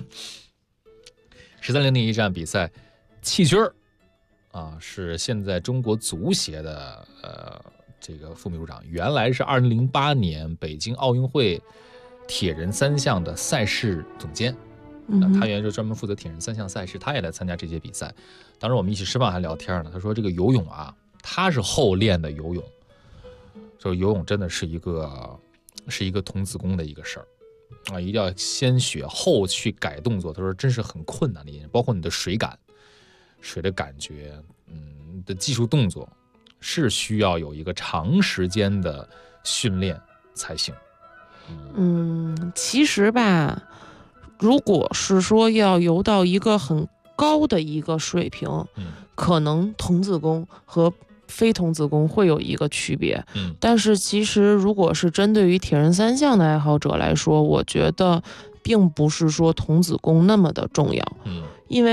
13.0站比赛，戚军是现在中国足协的这个副秘书长，原来是2008年北京奥运会铁人3项的赛事总监。他原来就专门负责铁人3项赛事，他也来参加这届比赛。当时我们一起吃饭还聊天呢，他说这个游泳啊，他是后练的游泳，说游泳真的是一个童子功的一个事儿一定要先学后去改动作。他说真是很困难的一件事，包括你的水感、水的感觉，你的技术动作是需要有一个长时间的训练才行。 其实吧，如果是说要游到一个很高的一个水平，可能童子功和非童子功会有一个区别。但是其实如果是针对于铁人3项的爱好者来说，我觉得并不是说童子功那么的重要。因为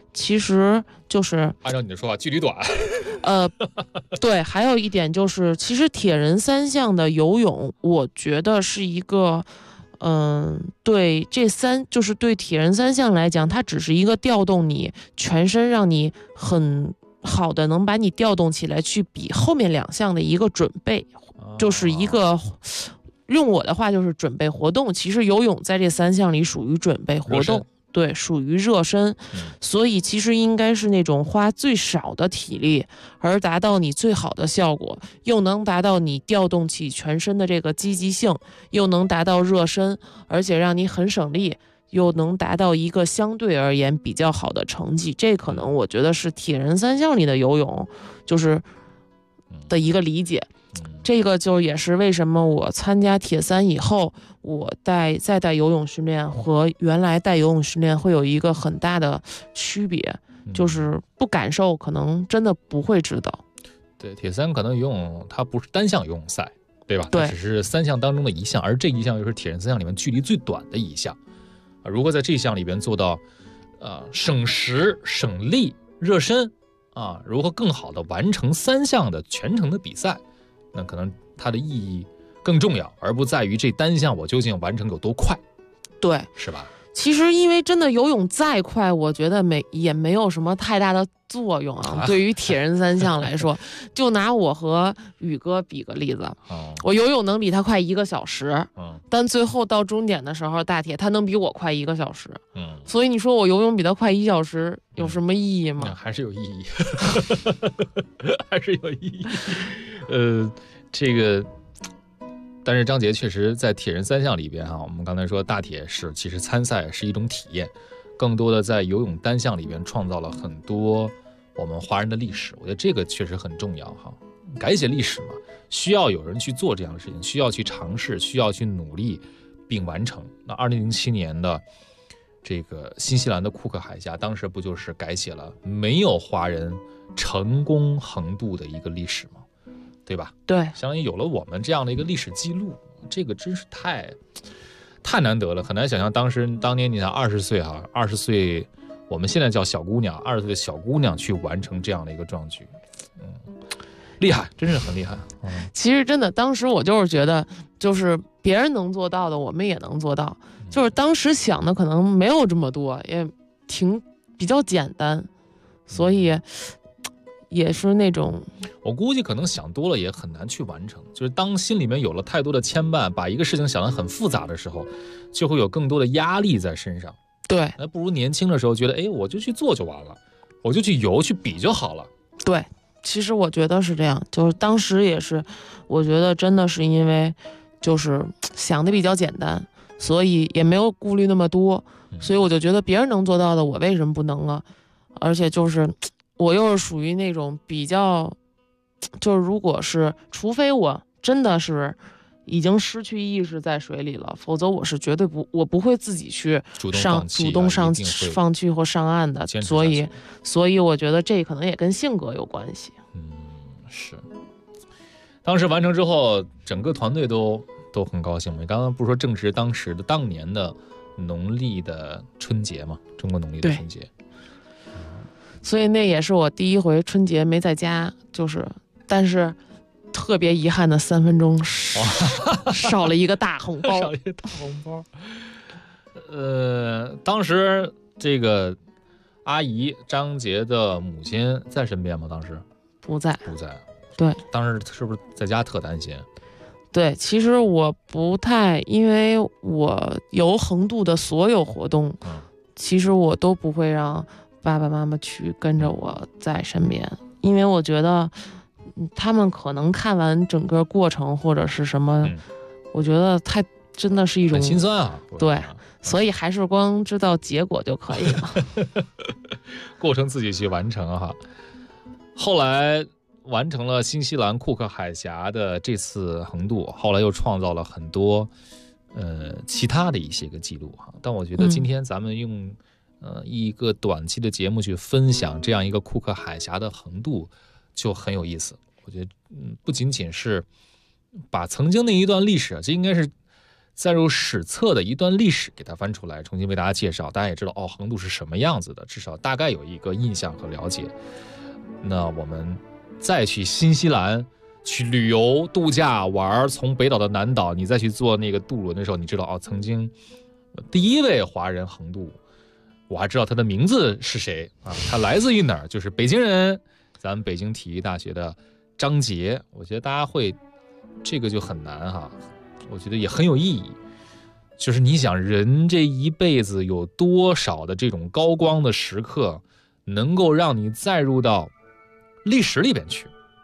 其实就是按照你的说法，距离短。 对，还有一点就是，其实铁人三项的游泳，我觉得是一个，对就是对铁人三项来讲，它只是一个调动你全身，让你很好的能把你调动起来，去比后面2项的一个准备，就是一个。用我的话就是准备活动，其实游泳在这3项里属于准备活动，对，属于热身，所以其实应该是那种花最少的体力而达到你最好的效果，又能达到你调动起全身的这个积极性，又能达到热身，而且让你很省力，又能达到一个相对而言比较好的成绩。这可能我觉得是铁人3项里的游泳就是的一个理解。这个就也是为什么我参加铁三以后，我再带游泳训练和原来带游泳训练会有一个很大的区别，就是不感受可能真的不会知道。 对，铁三可能游泳它不是单项游泳赛，对吧？ 对， 它只是3项当中的一项，而这一项又是铁人3项里面距离最短的一项。如果在这项里边做到省时省力热身如何更好的完成3项的全程的比赛，那可能它的意义更重要，而不在于这单项我究竟完成有多快， 对， 是吧？ 其实因为真的游泳再快，我觉得也没有什么太大的作用对于铁人3项来说，就拿我和宇哥比个例子，我游泳能比他快1个小时，但最后到终点的时候，大铁他能比我快1个小时，所以你说我游泳比他快1小时有什么意义吗？ 还是有意义，还是有意义。这个。但是张杰确实在铁人3项里边我们刚才说大铁是其实参赛是一种体验，更多的在游泳单项里边创造了很多我们华人的历史，我觉得这个确实很重要改写历史嘛，需要有人去做这样的事情，需要去尝试，需要去努力并完成。那2007年的这个新西兰的库克海峡，当时不就是改写了没有华人成功横渡的一个历史吗？对吧？ 对， 相当于有了我们这样的一个历史记录，这个真是太难得了，很难想象当年你才20岁20岁，我们现在叫小姑娘，20岁的小姑娘去完成这样的一个壮举，厉害，真是很厉害。 其实真的，当时我就是觉得，就是别人能做到的，我们也能做到，就是当时想的可能没有这么多，也比较简单，所以。也是那种， 我估计可能想多了也很难去完成，就是当心里面有了太多的牵绊，把一个事情想得很复杂的时候，就会有更多的压力在身上。 对， 那不如年轻的时候觉得，我就去做就完了，我就去游去比就好了。 对，其实我觉得是这样，就是当时也是，我觉得真的是因为就是想的比较简单，所以也没有顾虑那么多，所以我就觉得别人能做到的，我为什么不能啊？而且就是。我又是属于那种比较，就是如果是，除非我真的是已经失去意识在水里了，否则我是绝对我不会自己去主动放弃或上岸的。所以我觉得这可能也跟性格有关系。 是。当时完成之后，整个团队都很高兴。你刚刚不是说正值当年的农历的春节嘛？中国农历的春节。 所以那也是我第一回春节没在家，但是特别遗憾的3分钟少了一个大红包。 少一个大红包。当时这个阿姨张杰的母亲在身边吗？当时不在。 对，当时是不是在家特担心？ 对，其实我不太，因为我游横渡的所有活动，其实我都不会让爸爸妈妈去跟着我在身边，因为我觉得他们可能看完整个过程或者是什么，我觉得真的是一种很心酸啊。 对，所以还是光知道结果就可以了。 过程自己去完成后来完成了新西兰库克海峡的这次横渡，后来又创造了很多其他的一些个记录但我觉得今天咱们用一个短期的节目去分享这样一个库克海峡的横渡就很有意思。我觉得不仅仅是把曾经的一段历史，这应该是载入史册的一段历史给它翻出来，重新为大家介绍，大家也知道横渡是什么样子的，至少大概有一个印象和了解。那我们再去新西兰去旅游度假玩，从北岛到南岛，你再去坐那个渡轮的时候，你知道曾经第一位华人横渡，我还知道他的名字是谁啊？他来自于哪儿？就是北京人，咱们北京体育大学的张杰。我觉得大家会这个就很难哈，我觉得也很有意义。就是你想，人这一辈子有多少的这种高光的时刻，能够让你载入到历史里边去？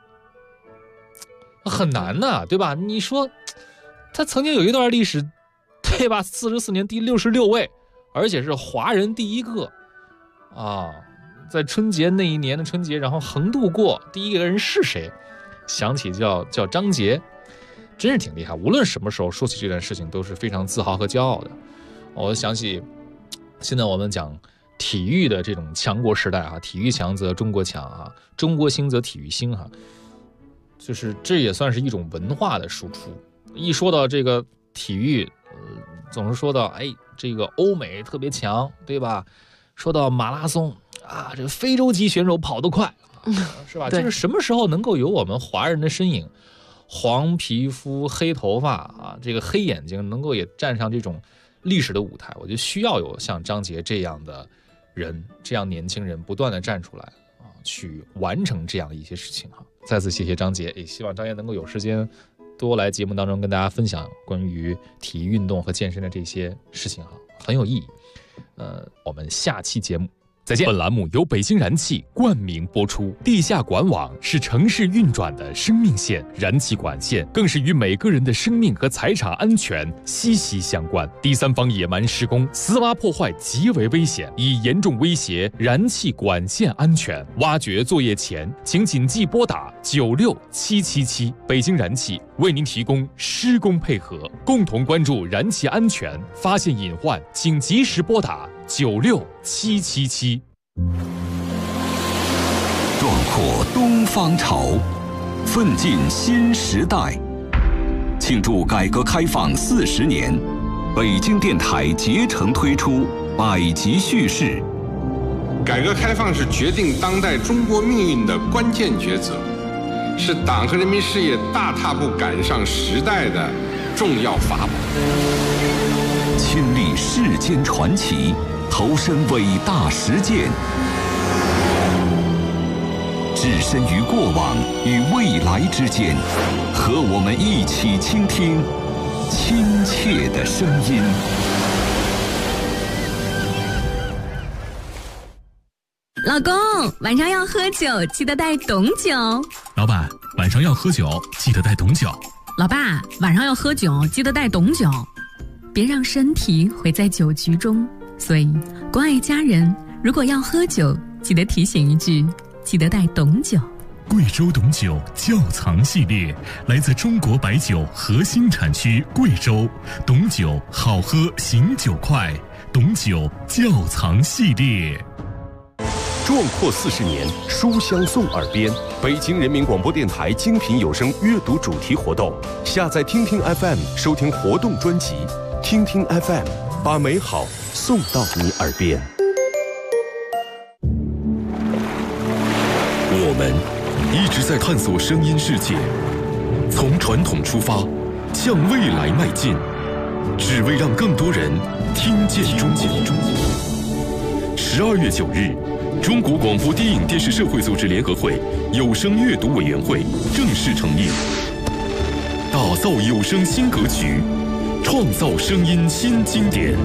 很难呐，对吧？你说他曾经有一段历史，对吧？44年第66位，而且是华人第一个啊，在春节那一年的春节，然后横渡过第一个人是谁？想起叫张杰，真是挺厉害。无论什么时候说起这件事情，都是非常自豪和骄傲的。我想起现在我们讲体育的这种强国时代啊，体育强则中国强啊，中国兴则体育兴哈。就是这也算是一种文化的输出。一说到这个体育，总是说到这个欧美特别强，对吧？说到马拉松啊，这个非洲籍选手跑得快，是吧？就是什么时候能够有我们华人的身影，黄皮肤、黑头发啊，这个黑眼睛，能够也站上这种历史的舞台？我觉得需要有像张杰这样的人，这样年轻人不断的站出来啊，去完成这样一些事情哈。再次谢谢张杰，也希望张杰能够有时间多来节目当中跟大家分享关于体育运动和健身的这些事情哈，很有意义。我们下期节目再见。 本栏目由北京燃气冠名播出。地下管网是城市运转的生命线，燃气管线更是与每个人的生命和财产安全息息相关。第三方野蛮施工、私挖破坏极为危险，已严重威胁燃气管线安全。挖掘作业前，请谨记拨打96777。北京燃气为您提供施工配合，共同关注燃气安全，发现隐患，请及时拨打96777。 壮阔东方潮，奋进新时代。庆祝改革开放40年，北京电台竭诚推出百集叙事。 改革开放是决定当代中国命运的关键抉择，是党和人民事业大踏步赶上时代的重要法宝。 亲历世间传奇，投身伟大实践，置身于过往与未来之间，和我们一起倾听亲切的声音。 老公，晚上要喝酒，记得带懂酒。 老板，晚上要喝酒，记得带懂酒。 老爸，晚上要喝酒，记得带懂酒。别让身体毁在酒局中。所以，关爱家人，如果要喝酒，记得提醒一句，记得带懂酒。 贵州董酒窖藏系列来自中国白酒核心产区贵州，董酒好喝醒酒快，董酒窖藏系列。 壮阔40年，书香送耳边。北京人民广播电台精品有声阅读主题活动，下载听听 FM 收听活动专辑，听听 FM， 把美好送到你耳边。 我们一直在探索声音世界，从传统出发，向未来迈进，只为让更多人听见中国。12月9日。中国广播电影电视社会组织联合会有声阅读委员会正式成立，打造有声新格局，创造声音新经典。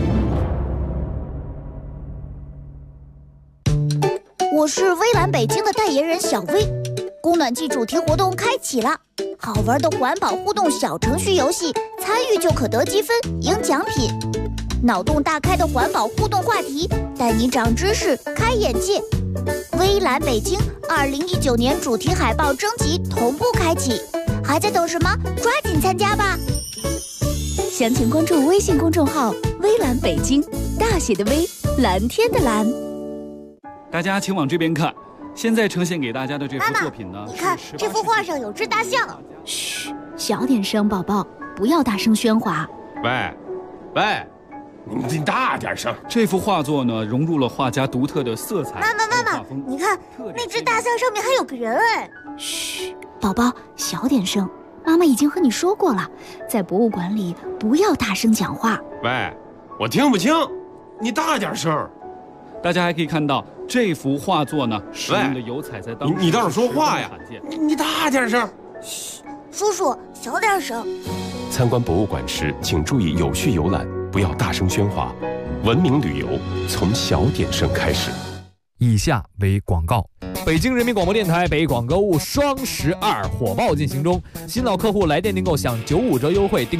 我是微蓝北京的代言人小薇，供暖季主题活动开启了，好玩的环保互动小程序游戏，参与就可得积分赢奖品。脑洞大开的环保互动话题，带你长知识开眼界。微蓝北京2019年主题海报征集同步开启，还在等什么？抓紧参加吧！详情关注微信公众号微蓝北京，大写的微，蓝天的蓝。 大家请往这边看，现在呈现给大家的这幅作品呢， 你看这幅画上有只大象。嘘，小点声，宝宝，不要大声喧哗。 喂，你大点声。 这幅画作呢，融入了画家独特的色彩。 妈妈，你看那只大象上面还有个人哎。 嘘，宝宝，小点声。妈妈已经和你说过了，在博物馆里不要大声讲话。 喂，我听不清，你大点声。 大家还可以看到这幅画作呢，使用的油彩在当时你倒是说话呀！你大点声。 嘘，叔叔小点声。 参观博物馆时，请注意有序游览，不要大声喧哗。文明旅游从小点声开始。 以下为广告。北京人民广播电台北广购物双12火爆进行中，新老客户来电订购享95折优惠，订